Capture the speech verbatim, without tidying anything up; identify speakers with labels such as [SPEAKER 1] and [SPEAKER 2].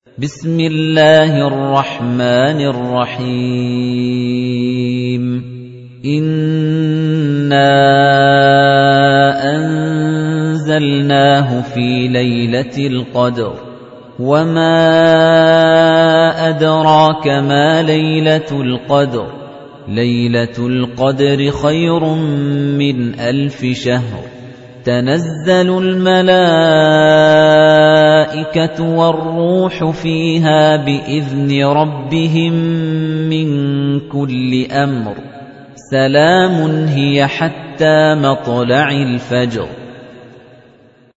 [SPEAKER 1] بسم الله الرحمن الرحيم إنا أنزلناه في ليلة القدر وما أدراك ما ليلة القدر ليلة القدر خير من ألف شهر تنزل الملائكة والروح فيها بإذن ربهم من كل أمر سلام هي حتى مطلع الفجر